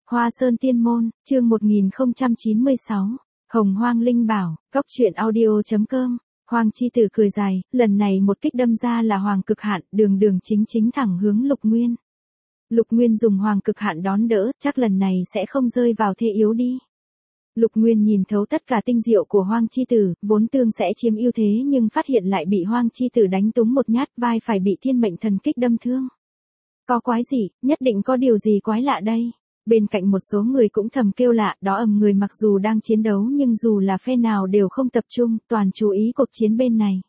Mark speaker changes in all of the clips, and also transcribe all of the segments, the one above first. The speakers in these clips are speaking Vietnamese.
Speaker 1: Hoa Sơn Tiên Môn, chương 1096, Hồng Hoang Linh Bảo, Cóc truyện audio.com. Hoàng Chi Tử cười dài, lần này một kích đâm ra là Hoàng Cực Hạn, đường đường chính chính thẳng hướng Lục Nguyên. Lục Nguyên dùng Hoàng Cực Hạn đón đỡ, chắc lần này sẽ không rơi vào thế yếu đi. Lục Nguyên nhìn thấu tất cả tinh diệu của Hoàng Chi Tử, vốn tương sẽ chiếm ưu thế nhưng phát hiện lại bị Hoàng Chi Tử đánh trúng một nhát, vai phải bị Thiên Mệnh Thần Kích đâm thương. Có quái gì, nhất định có điều gì quái lạ đây. Bên cạnh một số người cũng thầm kêu lạ, đó người mặc dù đang chiến đấu nhưng dù là phe nào đều không tập trung, toàn chú ý cuộc chiến bên này.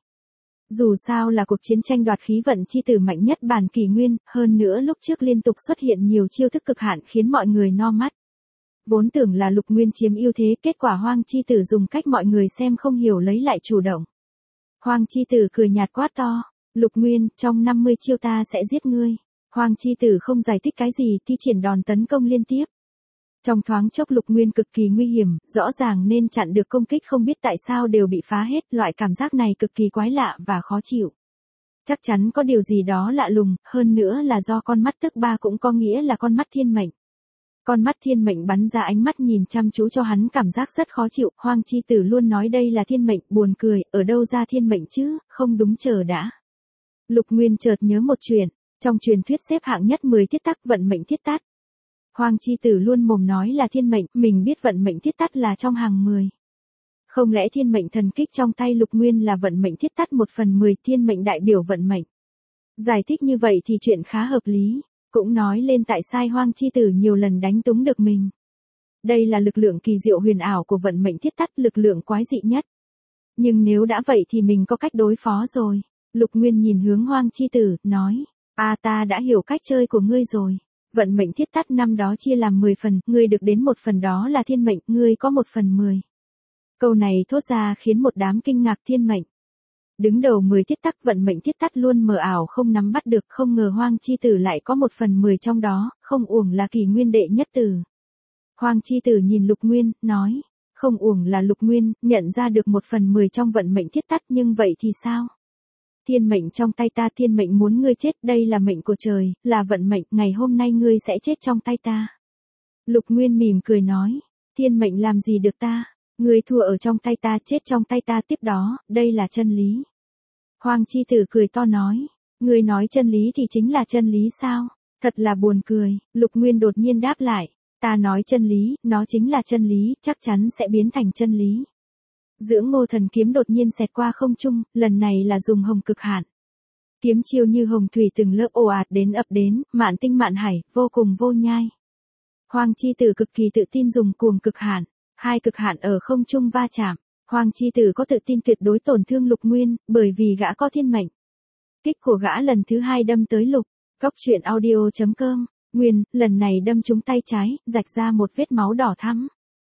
Speaker 1: Dù sao là cuộc chiến tranh đoạt khí vận chi tử mạnh nhất bản kỷ nguyên, hơn nữa lúc trước liên tục xuất hiện nhiều chiêu thức cực hạn khiến mọi người no mắt. Vốn tưởng là Lục Nguyên chiếm ưu thế, kết quả Hoàng Chi Tử dùng cách mọi người xem không hiểu lấy lại chủ động. Hoàng Chi Tử cười nhạt quát to, Lục Nguyên, trong 50 chiêu ta sẽ giết ngươi. Hoàng Chi Tử không giải thích cái gì, thi triển đòn tấn công liên tiếp. Trong thoáng chốc Lục Nguyên cực kỳ nguy hiểm, rõ ràng nên chặn được công kích không biết tại sao đều bị phá hết, loại cảm giác này cực kỳ quái lạ và khó chịu. Chắc chắn có điều gì đó lạ lùng, hơn nữa là do con mắt tức ba cũng có nghĩa là con mắt thiên mệnh. Con mắt thiên mệnh bắn ra ánh mắt nhìn chăm chú cho hắn cảm giác rất khó chịu, Hoàng Chi Tử luôn nói đây là thiên mệnh, buồn cười, ở đâu ra thiên mệnh chứ, không đúng chờ đã. Lục Nguyên chợt nhớ một chuyện. Trong truyền thuyết xếp hạng nhất 10 thiết tắc vận mệnh thiết tắt. Hoàng Chi Tử luôn mồm nói là thiên mệnh, mình biết vận mệnh thiết tắt là trong hàng 10. Không lẽ Thiên Mệnh Thần Kích trong tay Lục Nguyên là vận mệnh thiết tắt 1/10, thiên mệnh đại biểu vận mệnh. Giải thích như vậy thì chuyện khá hợp lý, cũng nói lên tại sao Hoàng Chi Tử nhiều lần đánh trúng được mình. Đây là lực lượng kỳ diệu huyền ảo của vận mệnh thiết tắt, lực lượng quái dị nhất. Nhưng nếu đã vậy thì mình có cách đối phó rồi. Lục Nguyên nhìn hướng Hoàng Chi Tử, nói. Ta đã hiểu cách chơi của ngươi rồi. Vận mệnh thiết tắt năm đó chia làm 10 phần, ngươi được đến một phần đó là thiên mệnh, ngươi có 1/10. Câu này thốt ra khiến một đám kinh ngạc thiên mệnh. Đứng đầu 10 thiết tắc vận mệnh thiết tắt luôn mờ ảo không nắm bắt được, không ngờ Hoàng Chi Tử lại có 1/10 trong đó, không uổng là kỷ nguyên đệ nhất tử. Hoàng Chi Tử nhìn Lục Nguyên, nói, không uổng là Lục Nguyên, nhận ra được 1/10 trong vận mệnh thiết tắt, nhưng vậy thì sao? Thiên mệnh trong tay ta, thiên mệnh muốn ngươi chết, đây là mệnh của trời, là vận mệnh, ngày hôm nay ngươi sẽ chết trong tay ta. Lục Nguyên mỉm cười nói, thiên mệnh làm gì được ta, ngươi thua ở trong tay ta, chết trong tay ta tiếp đó, đây là chân lý. Hoàng Chi Tử cười to nói, ngươi nói chân lý thì chính là chân lý sao, thật là buồn cười. Lục Nguyên đột nhiên đáp lại, ta nói chân lý, nó chính là chân lý, chắc chắn sẽ biến thành chân lý. Dưỡng Ngô Thần kiếm đột nhiên xẹt qua không trung, lần này là dùng Hồng Cực Hạn. Kiếm chiêu như hồng thủy từng lớp ồ ạt đến ập đến, mạn tinh mạn hải, vô cùng vô nhai. Hoàng Chi Tử cực kỳ tự tin dùng Cuồng Cực Hạn, hai cực hạn ở không trung va chạm. Hoàng Chi Tử có tự tin tuyệt đối tổn thương Lục Nguyên, bởi vì gã có thiên mệnh. Kích của gã lần thứ hai đâm tới Lục. Cóc truyện audio.com. Nguyên, lần này đâm trúng tay trái, rạch ra một vết máu đỏ thắm.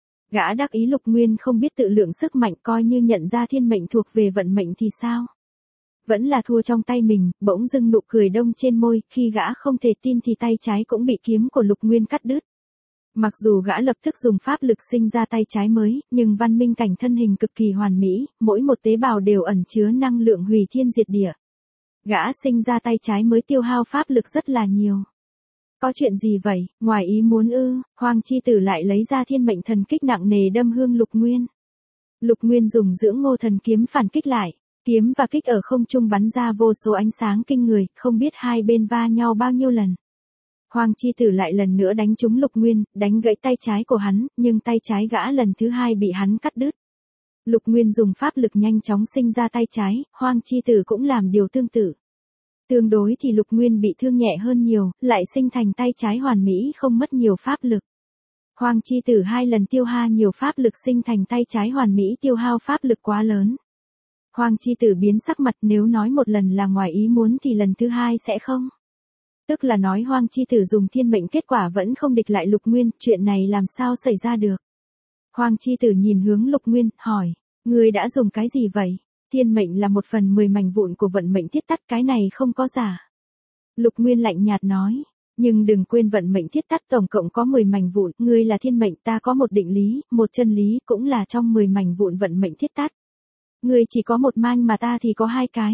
Speaker 1: Gã đắc ý Lục Nguyên không biết tự lượng sức mạnh, coi như nhận ra thiên mệnh thuộc về vận mệnh thì sao? Vẫn là thua trong tay mình, bỗng dưng nụ cười đông trên môi, khi gã không thể tin thì tay trái cũng bị kiếm của Lục Nguyên cắt đứt. Mặc dù gã lập tức dùng pháp lực sinh ra tay trái mới, nhưng văn minh cảnh thân hình cực kỳ hoàn mỹ, mỗi một tế bào đều ẩn chứa năng lượng hủy thiên diệt địa. Gã sinh ra tay trái mới tiêu hao pháp lực rất là nhiều. Có chuyện gì vậy, ngoài ý muốn ư? Hoàng Chi Tử lại lấy ra Thiên Mệnh Thần Kích nặng nề đâm hương Lục Nguyên. Lục Nguyên dùng Dưỡng Ngô Thần kiếm phản kích lại, kiếm và kích ở không trung bắn ra vô số ánh sáng kinh người, không biết hai bên va nhau bao nhiêu lần. Hoàng Chi Tử lại lần nữa đánh trúng Lục Nguyên, đánh gãy tay trái của hắn, nhưng tay trái gã lần thứ hai bị hắn cắt đứt. Lục Nguyên dùng pháp lực nhanh chóng sinh ra tay trái, Hoàng Chi Tử cũng làm điều tương tự. Tương đối thì Lục Nguyên bị thương nhẹ hơn nhiều, lại sinh thành tay trái hoàn mỹ không mất nhiều pháp lực. Hoàng Chi Tử hai lần tiêu hao nhiều pháp lực sinh thành tay trái hoàn mỹ tiêu hao pháp lực quá lớn. Hoàng Chi Tử biến sắc mặt, nếu nói một lần là ngoài ý muốn thì lần thứ hai sẽ không. Tức là nói Hoàng Chi Tử dùng thiên mệnh kết quả vẫn không địch lại Lục Nguyên, chuyện này làm sao xảy ra được. Hoàng Chi Tử nhìn hướng Lục Nguyên, hỏi, ngươi đã dùng cái gì vậy? Thiên mệnh là 1/10 mảnh vụn của vận mệnh thiết tắt, cái này không có giả. Lục Nguyên lạnh nhạt nói, nhưng đừng quên vận mệnh thiết tắt tổng cộng có 10 mảnh vụn, ngươi là thiên mệnh, ta có một định lý, một chân lý, cũng là trong 10 mảnh vụn vận mệnh thiết tắt. Ngươi chỉ có một manh mà ta thì có hai cái.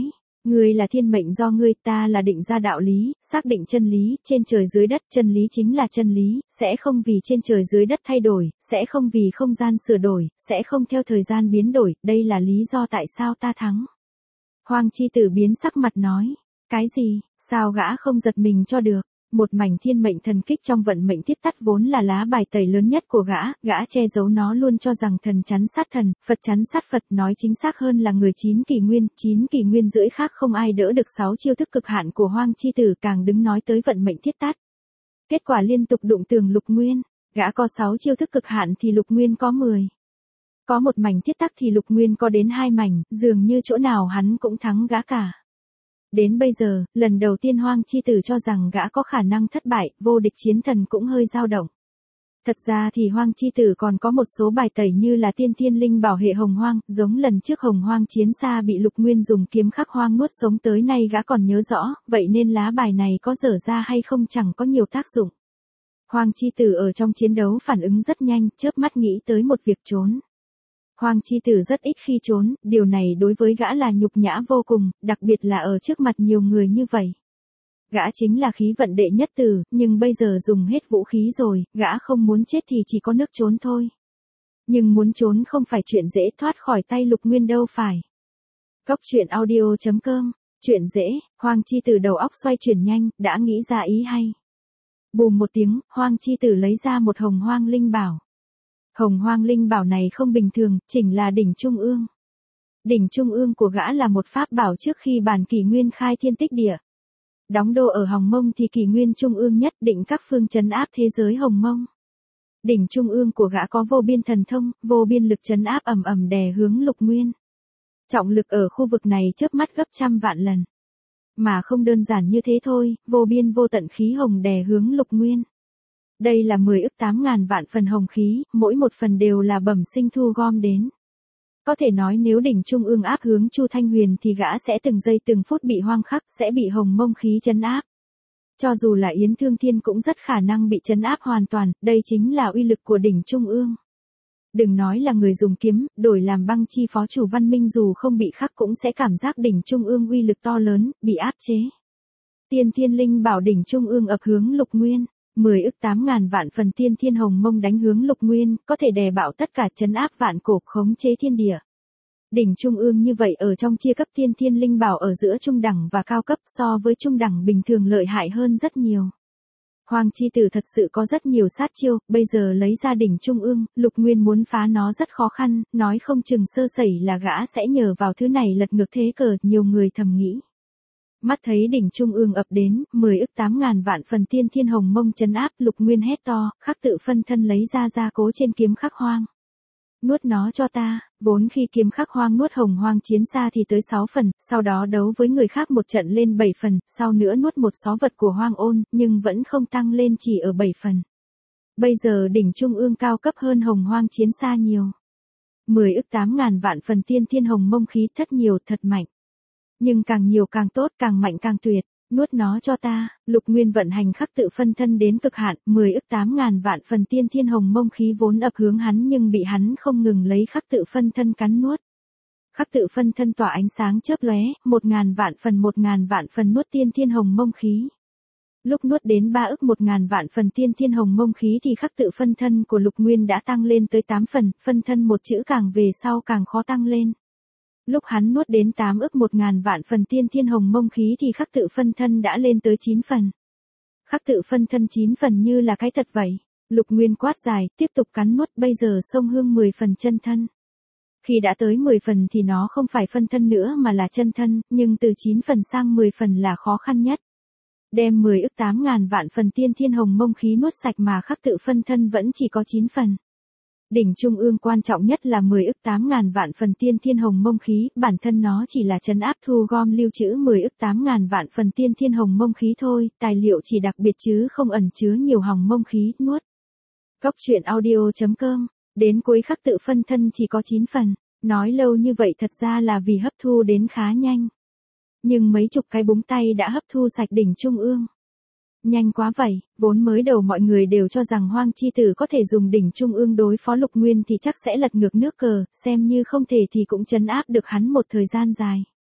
Speaker 1: Ngươi là thiên mệnh do ngươi, ta là định ra đạo lý, xác định chân lý, trên trời dưới đất, chân lý chính là chân lý, sẽ không vì trên trời dưới đất thay đổi, sẽ không vì không gian sửa đổi, sẽ không theo thời gian biến đổi, đây là lý do tại sao ta thắng. Hoang chi tử biến sắc mặt nói, cái gì, sao gã không giật mình cho được? Một mảnh thiên mệnh thần kích trong vận mệnh thiết tắt vốn là lá bài tẩy lớn nhất của gã che giấu nó luôn cho rằng thần chắn sát thần, Phật chắn sát Phật, nói chính xác hơn là người 9 kỷ nguyên rưỡi khác không ai đỡ được 6 chiêu thức cực hạn của Hoang chi tử, càng đứng nói tới vận mệnh thiết tắt. Kết quả liên tục đụng tường Lục Nguyên, gã có 6 chiêu thức cực hạn thì Lục Nguyên có 10. Có một mảnh thiết tắc thì Lục Nguyên có đến 2 mảnh, dường như chỗ nào hắn cũng thắng gã cả. Đến bây giờ, lần đầu tiên Hoang chi tử cho rằng gã có khả năng thất bại, vô địch chiến thần cũng hơi dao động. Thật ra thì Hoang chi tử còn có một số bài tẩy như là tiên thiên linh bảo hệ hồng hoang, giống lần trước hồng hoang chiến xa bị Lục Nguyên dùng kiếm khắc hoang nuốt sống tới nay gã còn nhớ rõ, vậy nên lá bài này có dở ra hay không chẳng có nhiều tác dụng. Hoang chi tử ở trong chiến đấu phản ứng rất nhanh, chớp mắt nghĩ tới một việc trốn. Hoang chi tử rất ít khi trốn, điều này đối với gã là nhục nhã vô cùng, đặc biệt là ở trước mặt nhiều người như vậy. Gã chính là khí vận đệ nhất tử, nhưng bây giờ dùng hết vũ khí rồi, gã không muốn chết thì chỉ có nước trốn thôi. Nhưng muốn trốn không phải chuyện dễ, thoát khỏi tay Lục Nguyên đâu phải. Cốc truyện audio.com, chuyện dễ, Hoang chi tử đầu óc xoay chuyển nhanh, đã nghĩ ra ý hay. Bùm một tiếng, Hoang chi tử lấy ra một hồng hoang linh bảo. Hồng hoang linh bảo này không bình thường, chỉnh là đỉnh trung ương. Đỉnh trung ương của gã là một pháp bảo trước khi bản kỷ nguyên khai thiên tích địa. Đóng đô ở Hồng Mông thì kỷ nguyên trung ương nhất định các phương trấn áp thế giới Hồng Mông. Đỉnh trung ương của gã có vô biên thần thông, vô biên lực trấn áp ầm ầm đè hướng Lục Nguyên. Trọng lực ở khu vực này chớp mắt gấp trăm vạn lần. Mà không đơn giản như thế thôi, vô biên vô tận khí hồng đè hướng Lục Nguyên. Đây là 10 ức 8.000 vạn phần hồng khí, mỗi một phần đều là bẩm sinh thu gom đến. Có thể nói nếu đỉnh trung ương áp hướng Chu Thanh Huyền thì gã sẽ từng giây từng phút bị hoang khắc, sẽ bị hồng mông khí trấn áp. Cho dù là Yến Thương Thiên cũng rất khả năng bị trấn áp hoàn toàn, đây chính là uy lực của đỉnh trung ương. Đừng nói là người dùng kiếm, đổi làm băng chi phó chủ văn minh dù không bị khắc cũng sẽ cảm giác đỉnh trung ương uy lực to lớn, bị áp chế. Tiên thiên linh bảo đỉnh trung ương ập hướng Lục Nguyên. 10 ức 8.000 vạn phần tiên thiên hồng mông đánh hướng Lục Nguyên, có thể đè bạo tất cả trấn áp vạn cổ, khống chế thiên địa. Đỉnh trung ương như vậy ở trong chia cấp tiên thiên linh bảo ở giữa trung đẳng và cao cấp, so với trung đẳng bình thường lợi hại hơn rất nhiều. Hoang chi tử thật sự có rất nhiều sát chiêu, bây giờ lấy ra đỉnh trung ương, Lục Nguyên muốn phá nó rất khó khăn, nói không chừng sơ sẩy là gã sẽ nhờ vào thứ này lật ngược thế cờ, nhiều người thầm nghĩ. Mắt thấy đỉnh trung ương ập đến, 10 ức 8.000 vạn phần tiên thiên hồng mông trấn áp, Lục Nguyên hét to, khắc tự phân thân lấy ra gia cố trên kiếm khắc hoang. Nuốt nó cho ta, vốn khi kiếm khắc hoang nuốt hồng hoang chiến xa thì tới 6 phần, sau đó đấu với người khác một trận lên 7 phần, sau nữa nuốt một xó vật của hoang ôn, nhưng vẫn không tăng lên chỉ ở 7 phần. Bây giờ đỉnh trung ương cao cấp hơn hồng hoang chiến xa nhiều. 10 ức 8.000 vạn phần tiên thiên hồng mông khí thất nhiều thật mạnh. Nhưng càng nhiều càng tốt, càng mạnh càng tuyệt, nuốt nó cho ta, Lục Nguyên vận hành khắc tự phân thân đến cực hạn, 10 ức 8.000 vạn phần tiên thiên hồng mông khí vốn ập hướng hắn nhưng bị hắn không ngừng lấy khắc tự phân thân cắn nuốt. Khắc tự phân thân tỏa ánh sáng chớp lóe, 1.000 vạn phần nuốt tiên thiên hồng mông khí. Lúc nuốt đến 3 ức 1.000 vạn phần tiên thiên hồng mông khí thì khắc tự phân thân của Lục Nguyên đã tăng lên tới 8 phần, phân thân một chữ càng về sau càng khó tăng lên. Lúc hắn nuốt đến 8 ức 1.000 vạn phần tiên thiên hồng mông khí thì khắc tự phân thân đã lên tới 9 phần. Khắc tự phân thân 9 phần như là cái thật vậy. Lục Nguyên quát dài, tiếp tục cắn nuốt, bây giờ sông hương 10 phần chân thân. Khi đã tới 10 phần thì nó không phải phân thân nữa mà là chân thân, nhưng từ 9 phần sang 10 phần là khó khăn nhất. Đem 10 ức 8.000 vạn phần tiên thiên hồng mông khí nuốt sạch mà khắc tự phân thân vẫn chỉ có 9 phần. Đỉnh trung ương quan trọng nhất là 10 ức 8.000 vạn phần tiên thiên hồng mông khí, bản thân nó chỉ là trấn áp thu gom lưu trữ 10 ức 8.000 vạn phần tiên thiên hồng mông khí thôi, tài liệu chỉ đặc biệt chứ không ẩn chứa nhiều hồng mông khí, nuốt. Cốc truyện audio.com, đến cuối khắc tự phân thân chỉ có 9 phần, nói lâu như vậy thật ra là vì hấp thu đến khá nhanh. Nhưng mấy chục cái búng tay đã hấp thu sạch đỉnh trung ương. Nhanh quá vậy, vốn mới đầu mọi người đều cho rằng Hoang chi tử có thể dùng đỉnh trung ương đối phó Lục Nguyên thì chắc sẽ lật ngược nước cờ, xem như không thể thì cũng trấn áp được hắn một thời gian dài.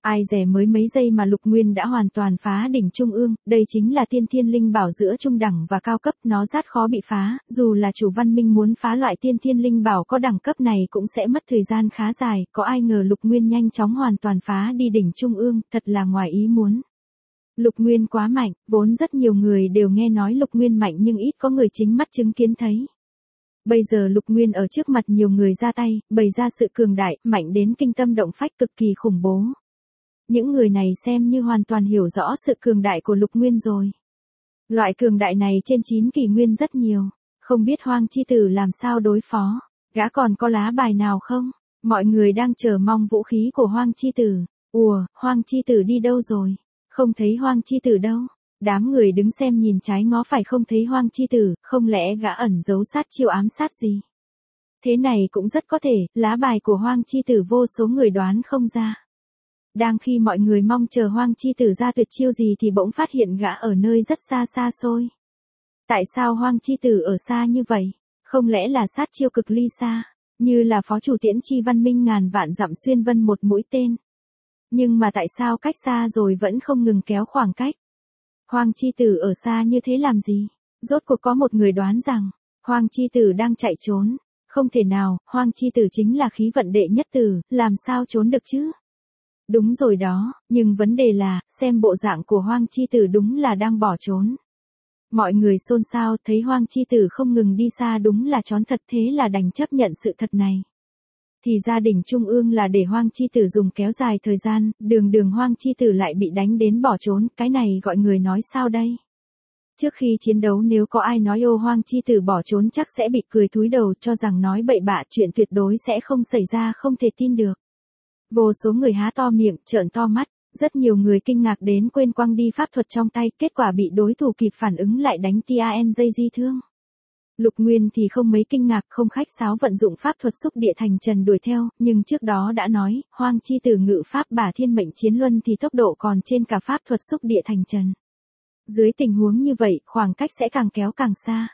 Speaker 1: Ai dè mới mấy giây mà Lục Nguyên đã hoàn toàn phá đỉnh trung ương, đây chính là tiên thiên linh bảo giữa trung đẳng và cao cấp, nó rất khó bị phá, dù là chủ văn minh muốn phá loại tiên thiên linh bảo có đẳng cấp này cũng sẽ mất thời gian khá dài, có ai ngờ Lục Nguyên nhanh chóng hoàn toàn phá đi đỉnh trung ương, thật là ngoài ý muốn. Lục Nguyên quá mạnh, vốn rất nhiều người đều nghe nói Lục Nguyên mạnh nhưng ít có người chính mắt chứng kiến thấy. Bây giờ Lục Nguyên ở trước mặt nhiều người ra tay, bày ra sự cường đại, mạnh đến kinh tâm động phách cực kỳ khủng bố. Những người này xem như hoàn toàn hiểu rõ sự cường đại của Lục Nguyên rồi. Loại cường đại này trên 9 kỷ nguyên rất nhiều, không biết Hoang Chi Tử làm sao đối phó, gã còn có lá bài nào không? Mọi người đang chờ mong vũ khí của Hoang Chi Tử. Ùa, Hoang Chi Tử đi đâu rồi? Không thấy Hoang Chi Tử đâu. Đám người đứng xem nhìn trái ngó phải không thấy Hoang Chi Tử, không lẽ gã ẩn giấu sát chiêu ám sát gì? Thế này cũng rất có thể, lá bài của Hoang Chi Tử vô số người đoán không ra. Đang khi mọi người mong chờ Hoang Chi Tử ra tuyệt chiêu gì thì bỗng phát hiện gã ở nơi rất xa xa xôi. Tại sao Hoang Chi Tử ở xa như vậy? Không lẽ là sát chiêu cực ly xa, như là phó chủ tiễn chi văn minh ngàn vạn dặm xuyên vân một mũi tên? Nhưng mà tại sao cách xa rồi vẫn không ngừng kéo khoảng cách? Hoang Chi Tử ở xa như thế làm gì? Rốt cuộc có một người đoán rằng, Hoang Chi Tử đang chạy trốn. Không thể nào, Hoang Chi Tử chính là khí vận đệ nhất tử, làm sao trốn được chứ? Đúng rồi đó, nhưng vấn đề là, xem bộ dạng của Hoang Chi Tử đúng là đang bỏ trốn. Mọi người xôn xao, thấy Hoang Chi Tử không ngừng đi xa đúng là trốn thật, thế là đành chấp nhận sự thật này. Thì gia đình trung ương là để Hoang Chi Tử dùng kéo dài thời gian, đường Hoang Chi Tử lại bị đánh đến bỏ trốn, cái này gọi người nói sao đây? Trước khi chiến đấu nếu có ai nói ô Hoang Chi Tử bỏ trốn chắc sẽ bị cười thúi đầu, cho rằng nói bậy bạ, chuyện tuyệt đối sẽ không xảy ra, không thể tin được. Vô số người há to miệng, trợn to mắt, rất nhiều người kinh ngạc đến quên quăng đi pháp thuật trong tay, kết quả bị đối thủ kịp phản ứng lại đánh TANJ di thương. Lục Nguyên thì không mấy kinh ngạc, không khách sáo vận dụng pháp thuật xúc địa thành trần đuổi theo, nhưng trước đó đã nói, Hoang Chi Tử ngự pháp bả thiên mệnh chiến luân thì tốc độ còn trên cả pháp thuật xúc địa thành trần. Dưới tình huống như vậy, khoảng cách sẽ càng kéo càng xa.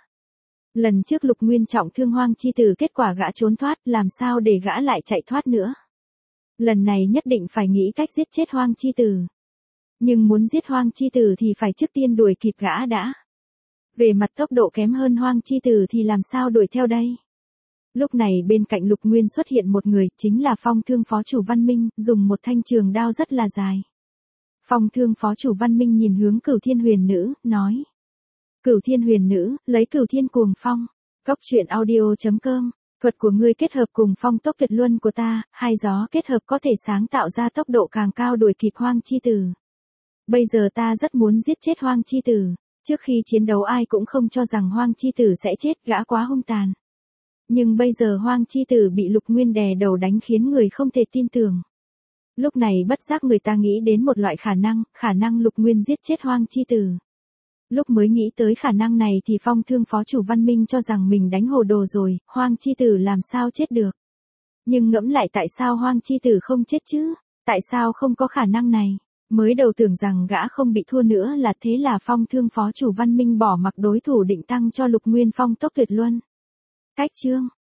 Speaker 1: Lần trước Lục Nguyên trọng thương Hoang Chi Tử, kết quả gã trốn thoát, làm sao để gã lại chạy thoát nữa? Lần này nhất định phải nghĩ cách giết chết Hoang Chi Tử. Nhưng muốn giết Hoang Chi Tử thì phải trước tiên đuổi kịp gã đã. Về mặt tốc độ kém hơn Hoang Chi Tử thì làm sao đuổi theo đây? Lúc này bên cạnh Lục Nguyên xuất hiện một người, chính là Phong Thương phó chủ Văn Minh, dùng một thanh trường đao rất là dài. Phong Thương phó chủ Văn Minh nhìn hướng Cửu Thiên Huyền Nữ, nói. Cửu Thiên Huyền Nữ, lấy Cửu Thiên Cuồng Phong. Cốc truyện audio.com. Thuật của ngươi kết hợp cùng phong tốc tuyệt luân của ta, hai gió kết hợp có thể sáng tạo ra tốc độ càng cao đuổi kịp Hoang Chi Tử. Bây giờ ta rất muốn giết chết Hoang Chi Tử. Trước khi chiến đấu ai cũng không cho rằng Hoang Chi Tử sẽ chết, gã quá hung tàn. Nhưng bây giờ Hoang Chi Tử bị Lục Nguyên đè đầu đánh khiến người không thể tin tưởng. Lúc này bất giác người ta nghĩ đến một loại khả năng Lục Nguyên giết chết Hoang Chi Tử. Lúc mới nghĩ tới khả năng này thì Phong Thương phó chủ Văn Minh cho rằng mình đánh hồ đồ rồi, Hoang Chi Tử làm sao chết được. Nhưng ngẫm lại tại sao Hoang Chi Tử không chết chứ? Tại sao không có khả năng này? Mới đầu tưởng rằng gã không bị thua nữa là thế là Phong Thương phó chủ Văn Minh bỏ mặc đối thủ định tăng cho Lục Nguyên phong tốc tuyệt luân. Cách chương